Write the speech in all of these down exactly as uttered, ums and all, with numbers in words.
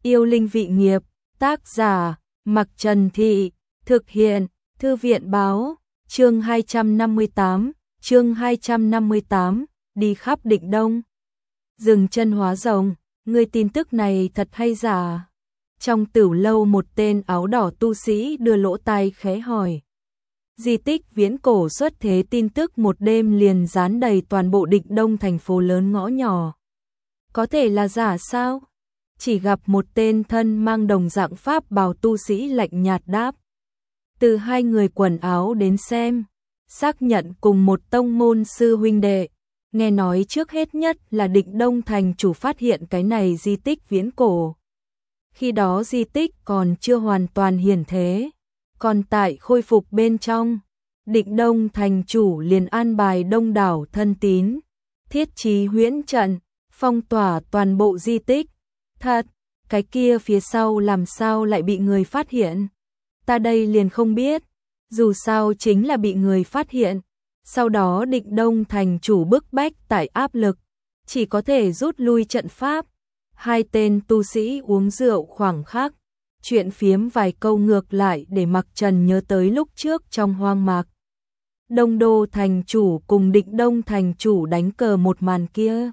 Yêu linh vị nghiệp, tác giả, Mặc Trần Thị, thực hiện, Thư viện báo, chương hai trăm năm mươi tám, chương hai trăm năm mươi tám, đi khắp Định Đông. Dừng chân hóa rồng, người tin tức này thật hay giả? Trong tửu lâu một tên áo đỏ tu sĩ đưa lỗ tai khẽ hỏi. Di tích viễn cổ xuất thế tin tức một đêm liền dán đầy toàn bộ Định Đông thành phố lớn ngõ nhỏ. Có thể là giả sao? Chỉ gặp một tên thân mang đồng dạng pháp bào tu sĩ lạnh nhạt đáp. Từ hai người quần áo đến xem, xác nhận cùng một tông môn sư huynh đệ. Nghe nói trước hết nhất là Định Đông thành chủ phát hiện cái này di tích viễn cổ. Khi đó di tích còn chưa hoàn toàn hiển thế, còn tại khôi phục bên trong. Định Đông thành chủ liền an bài đông đảo thân tín, thiết trí huyễn trận, phong tỏa toàn bộ di tích. Thật, cái kia phía sau làm sao lại bị người phát hiện? Ta đây liền không biết, dù sao chính là bị người phát hiện. Sau đó Định Đông thành chủ bức bách tại áp lực, chỉ có thể rút lui trận pháp. Hai tên tu sĩ uống rượu khoảng khắc, chuyện phiếm vài câu ngược lại để Mặc Trần nhớ tới lúc trước trong hoang mạc. Đông Đô thành chủ cùng Định Đông thành chủ đánh cờ một màn kia.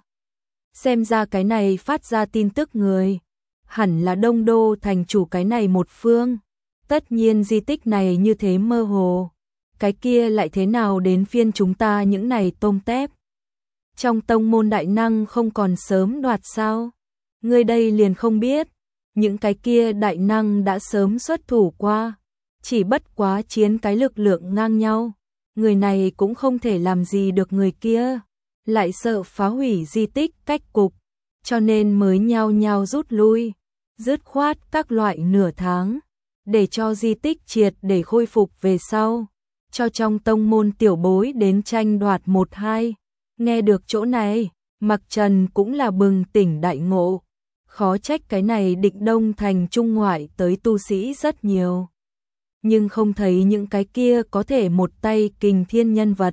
Xem ra cái này phát ra tin tức người, hẳn là Đông Đô thành chủ cái này một phương. Tất nhiên di tích này như thế mơ hồ, cái kia lại thế nào đến phiên chúng ta những này tôm tép. Trong tông môn đại năng không còn sớm đoạt sao? Người đây liền không biết, những cái kia đại năng đã sớm xuất thủ qua, chỉ bất quá chiến cái lực lượng ngang nhau. Người này cũng không thể làm gì được người kia, lại sợ phá hủy di tích cách cục, cho nên mới nhao nhao rút lui, dứt khoát các loại nửa tháng, để cho di tích triệt để khôi phục về sau, cho trong tông môn tiểu bối đến tranh đoạt một hai. Nghe được chỗ này, Mặc Trần cũng là bừng tỉnh đại ngộ, khó trách cái này Định Đông thành trung ngoại tới tu sĩ rất nhiều. Nhưng không thấy những cái kia có thể một tay kình thiên nhân vật.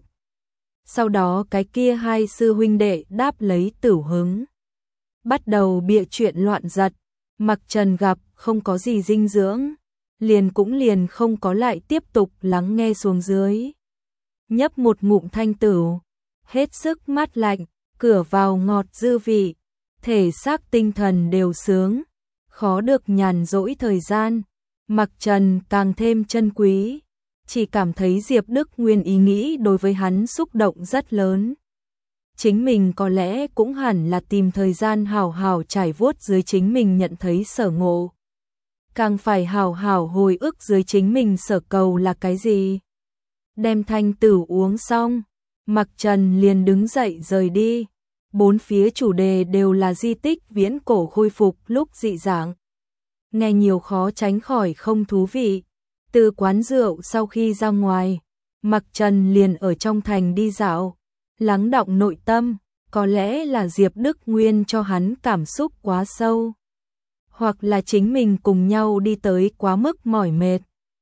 Sau đó cái kia hai sư huynh đệ đáp lấy tửu hứng, bắt đầu bịa chuyện loạn giật. Mặc Trần gặp không có gì dinh dưỡng, liền cũng liền không có lại tiếp tục lắng nghe xuống dưới. Nhấp một ngụm thanh tửu, hết sức mát lạnh, cửa vào ngọt dư vị, thể xác tinh thần đều sướng, khó được nhàn rỗi thời gian. Mặc Trần càng thêm trân quý, chỉ cảm thấy Diệp Đức Nguyên ý nghĩ đối với hắn xúc động rất lớn. Chính mình có lẽ cũng hẳn là tìm thời gian hào hào trải vuốt dưới chính mình nhận thấy sở ngộ. Càng phải hào hào hồi ức dưới chính mình sở cầu là cái gì. Đem thanh tử uống xong, Mặc Trần liền đứng dậy rời đi. Bốn phía chủ đề đều là di tích viễn cổ khôi phục lúc dị dạng. Nghe nhiều khó tránh khỏi không thú vị. Từ quán rượu sau khi ra ngoài, Mặc Trần liền ở trong thành đi dạo, lắng đọng nội tâm. Có lẽ là Diệp Đức Nguyên cho hắn cảm xúc quá sâu, hoặc là chính mình cùng nhau đi tới quá mức mỏi mệt.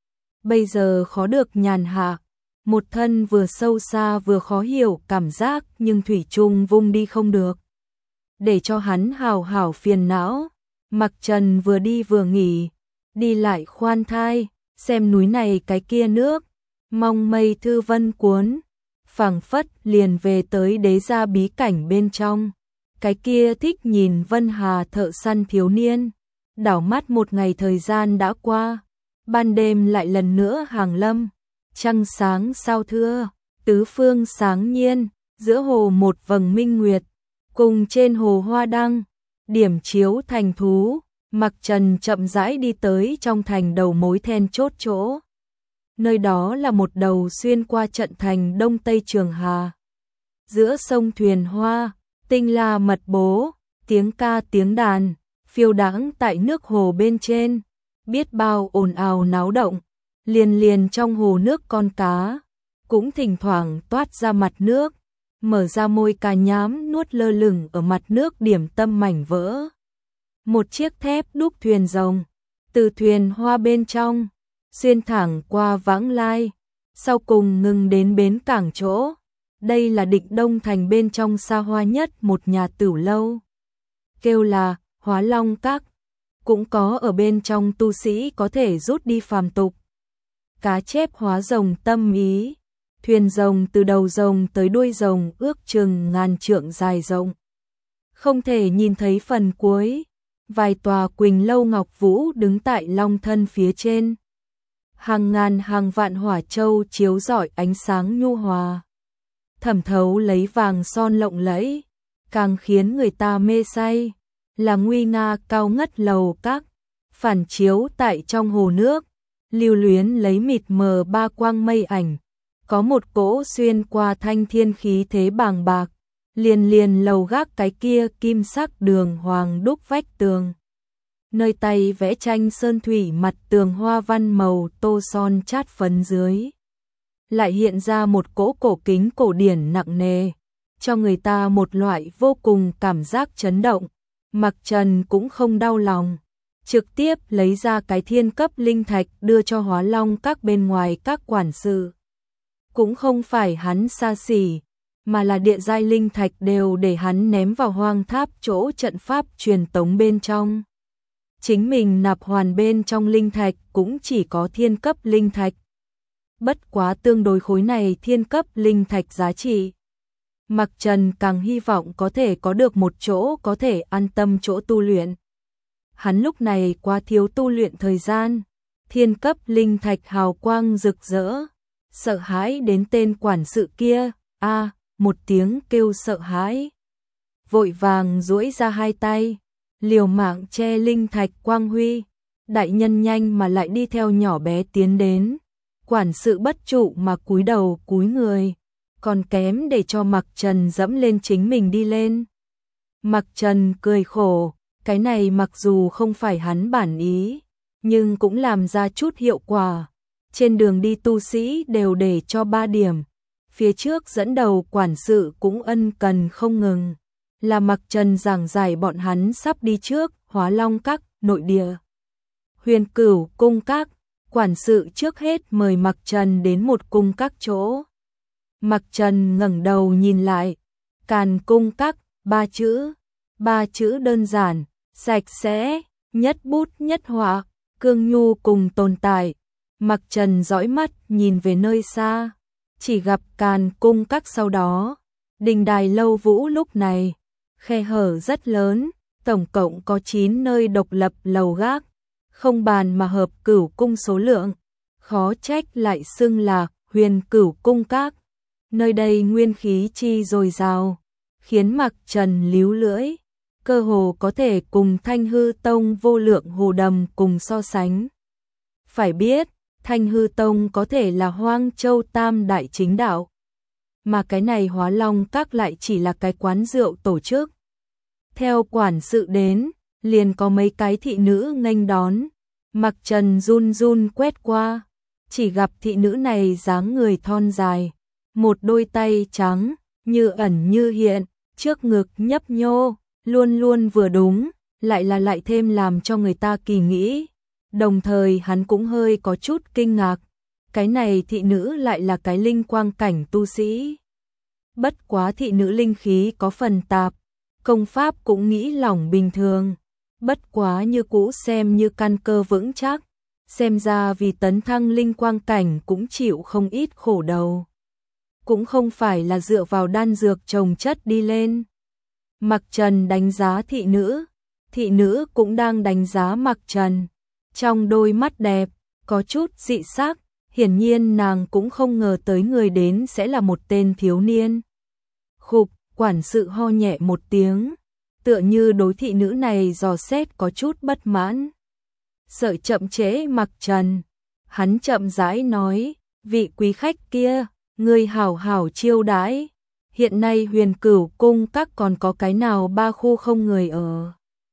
Bây giờ khó được nhàn hạ, một thân vừa sâu xa vừa khó hiểu cảm giác nhưng thủy chung vung đi không được. Để cho hắn hào hào phiền não, Mặc Trần vừa đi vừa nghỉ, đi lại khoan thai, xem núi này cái kia nước, mong mây thư vân cuốn, phảng phất liền về tới đế gia bí cảnh bên trong. Cái kia thích nhìn Vân Hà thợ săn thiếu niên, đảo mắt một ngày thời gian đã qua, ban đêm lại lần nữa hàng lâm, trăng sáng sao thưa, tứ phương sáng nhiên, giữa hồ một vầng minh nguyệt, cùng trên hồ hoa đăng, điểm chiếu thành thú. Mặc Trần chậm rãi đi tới trong thành đầu mối then chốt chỗ. Nơi đó là một đầu xuyên qua trận thành Đông Tây Trường Hà. Giữa sông thuyền hoa, tinh la mật bố, tiếng ca tiếng đàn, phiêu đãng tại nước hồ bên trên, biết bao ồn ào náo động, liền liền trong hồ nước con cá, cũng thỉnh thoảng toát ra mặt nước, mở ra môi cá nhám nuốt lơ lửng ở mặt nước điểm tâm mảnh vỡ. Một chiếc thép đúc thuyền rồng, từ thuyền hoa bên trong, xuyên thẳng qua vãng lai, sau cùng ngừng đến bến cảng chỗ. Đây là Định Đông thành bên trong xa hoa nhất một nhà tửu lâu, kêu là Hóa Long Các. cũng có ở bên trong tu sĩ có thể rút đi phàm tục. Cá chép hóa rồng tâm ý, thuyền rồng từ đầu rồng tới đuôi rồng ước chừng ngàn trượng dài rộng. Không thể nhìn thấy phần cuối, vài tòa Quỳnh lâu ngọc vũ đứng tại long thân phía trên. Hàng ngàn hàng vạn hỏa châu chiếu rọi ánh sáng nhu hòa, thẩm thấu lấy vàng son lộng lẫy, càng khiến người ta mê say, là nguy nga cao ngất lầu các, phản chiếu tại trong hồ nước, lưu luyến lấy mịt mờ ba quang mây ảnh, có một cỗ xuyên qua thanh thiên khí thế bàng bạc, liền liền lầu gác cái kia kim sắc đường hoàng đúc vách tường. Nơi tay vẽ tranh sơn thủy mặt tường hoa văn màu tô son chát phấn dưới, lại hiện ra một cỗ cổ kính cổ điển nặng nề, cho người ta một loại vô cùng cảm giác chấn động. Mặc Trần cũng không đau lòng, trực tiếp lấy ra cái thiên cấp linh thạch đưa cho Hóa Long các bên ngoài các quản sự. Cũng không phải hắn xa xỉ, mà là địa giai linh thạch đều để hắn ném vào hoang tháp chỗ trận pháp truyền tống bên trong. Chính mình nạp hoàn bên trong linh thạch cũng chỉ có thiên cấp linh thạch. Bất quá tương đối khối này thiên cấp linh thạch giá trị. Mặc Trần càng hy vọng có thể có được một chỗ có thể an tâm chỗ tu luyện. Hắn lúc này quá thiếu tu luyện thời gian, thiên cấp linh thạch hào quang rực rỡ, sợ hãi đến tên quản sự kia, a à, một tiếng kêu sợ hãi. Vội vàng duỗi ra hai tay, liều mạng che linh thạch quang huy, đại nhân nhanh mà lại đi theo nhỏ bé tiến đến. Quản sự bất trụ mà cúi đầu cúi người, còn kém để cho Mặc Trần dẫm lên chính mình đi lên. Mặc Trần cười khổ, cái này mặc dù không phải hắn bản ý, nhưng cũng làm ra chút hiệu quả. Trên đường đi tu sĩ đều để cho ba điểm, phía trước dẫn đầu quản sự cũng ân cần không ngừng, là Mặc Trần giảng giải bọn hắn sắp đi trước Hóa Long các, nội địa, Huyền Cửu cung các. Quản sự trước hết mời Mặc Trần đến một cung các chỗ. Mặc Trần ngẩng đầu nhìn lại, Càn cung các, ba chữ, ba chữ đơn giản, sạch sẽ, nhất bút nhất họa, cương nhu cùng tồn tại. Mặc Trần dõi mắt nhìn về nơi xa, chỉ gặp Càn cung các sau đó, đình đài lâu vũ lúc này, khe hở rất lớn, tổng cộng có chín nơi độc lập lầu gác. Không bàn mà hợp Cửu cung số lượng, khó trách lại xưng là Huyền Cửu cung các. Nơi đây nguyên khí chi dồi dào, khiến Mặc Trần líu lưỡi, cơ hồ có thể cùng Thanh Hư Tông vô lượng hồ đầm cùng so sánh. Phải biết, Thanh Hư Tông có thể là Hoang Châu tam đại chính đạo, mà cái này Hóa Long các lại chỉ là cái quán rượu tổ chức. Theo quản sự đến, liền có mấy cái thị nữ nghênh đón. Mặc Trần run run quét qua, chỉ gặp thị nữ này dáng người thon dài, một đôi tay trắng, như ẩn như hiện, trước ngực nhấp nhô, luôn luôn vừa đúng, lại là lại thêm làm cho người ta kỳ nghĩ. Đồng thời hắn cũng hơi có chút kinh ngạc, cái này thị nữ lại là cái linh quang cảnh tu sĩ. Bất quá thị nữ linh khí có phần tạp, công pháp cũng nghĩ lỏng bình thường. Bất quá như cũ xem như căn cơ vững chắc, xem ra vì tấn thăng linh quang cảnh cũng chịu không ít khổ đầu. Cũng không phải là dựa vào đan dược trồng chất đi lên. Mặc Trần đánh giá thị nữ, thị nữ cũng đang đánh giá Mặc Trần. Trong đôi mắt đẹp, có chút dị sắc, hiển nhiên nàng cũng không ngờ tới người đến sẽ là một tên thiếu niên. Khục, quản sự ho nhẹ một tiếng, tựa như đối thị nữ này dò xét có chút bất mãn. Sợ chậm trễ Mặc Trần, hắn chậm rãi nói, vị quý khách kia, người hảo hảo chiêu đãi, hiện nay Huyền Cửu cung các còn có cái nào ba khu không người ở.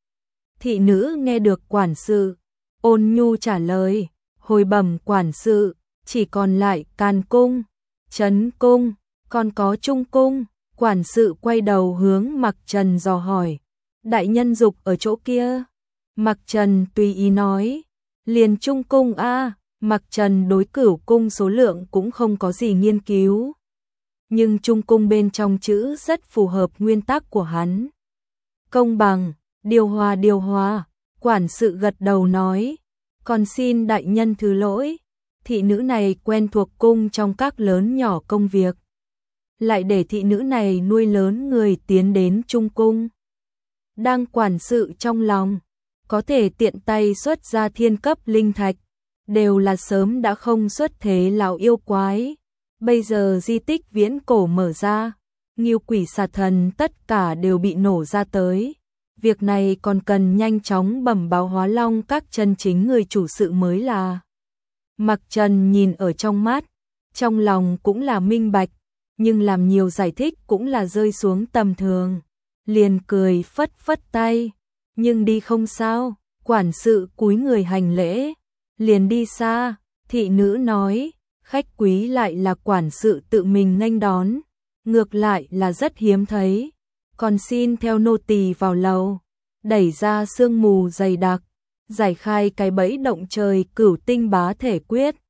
Thị nữ nghe được quản sự, ôn nhu trả lời, hồi bẩm quản sự, chỉ còn lại Càn cung, Trấn cung, còn có Trung cung. Quản sự quay đầu hướng Mặc Trần dò hỏi, đại nhân dục ở chỗ kia. Mặc Trần tùy ý nói, liền Trung cung a. À. Mặc Trần đối Cửu cung số lượng cũng không có gì nghiên cứu, nhưng Trung cung bên trong chữ rất phù hợp nguyên tắc của hắn. Công bằng, điều hòa điều hòa, Quản sự gật đầu nói, còn xin đại nhân thứ lỗi, thị nữ này quen thuộc cung trong các lớn nhỏ công việc, lại để thị nữ này nuôi lớn người tiến đến trung cung. Đang quản sự trong lòng, có thể tiện tay xuất ra thiên cấp linh thạch, đều là sớm đã không xuất thế lão yêu quái. Bây giờ di tích viễn cổ mở ra, Ngưu Quỷ Xà Thần tất cả đều bị nổ ra tới. Việc này còn cần nhanh chóng bẩm báo Hóa Long các chân chính người chủ sự mới là. Mặc Trần nhìn ở trong mắt, trong lòng cũng là minh bạch, nhưng làm nhiều giải thích cũng là rơi xuống tầm thường. Liền cười phất phất tay, nhưng đi không sao. Quản sự cúi người hành lễ, liền đi xa. Thị nữ nói, khách quý lại là quản sự tự mình nghênh đón, ngược lại là rất hiếm thấy. Còn xin theo nô tỳ vào lầu, đẩy ra sương mù dày đặc, giải khai cái bẫy động trời cửu tinh bá thể quyết.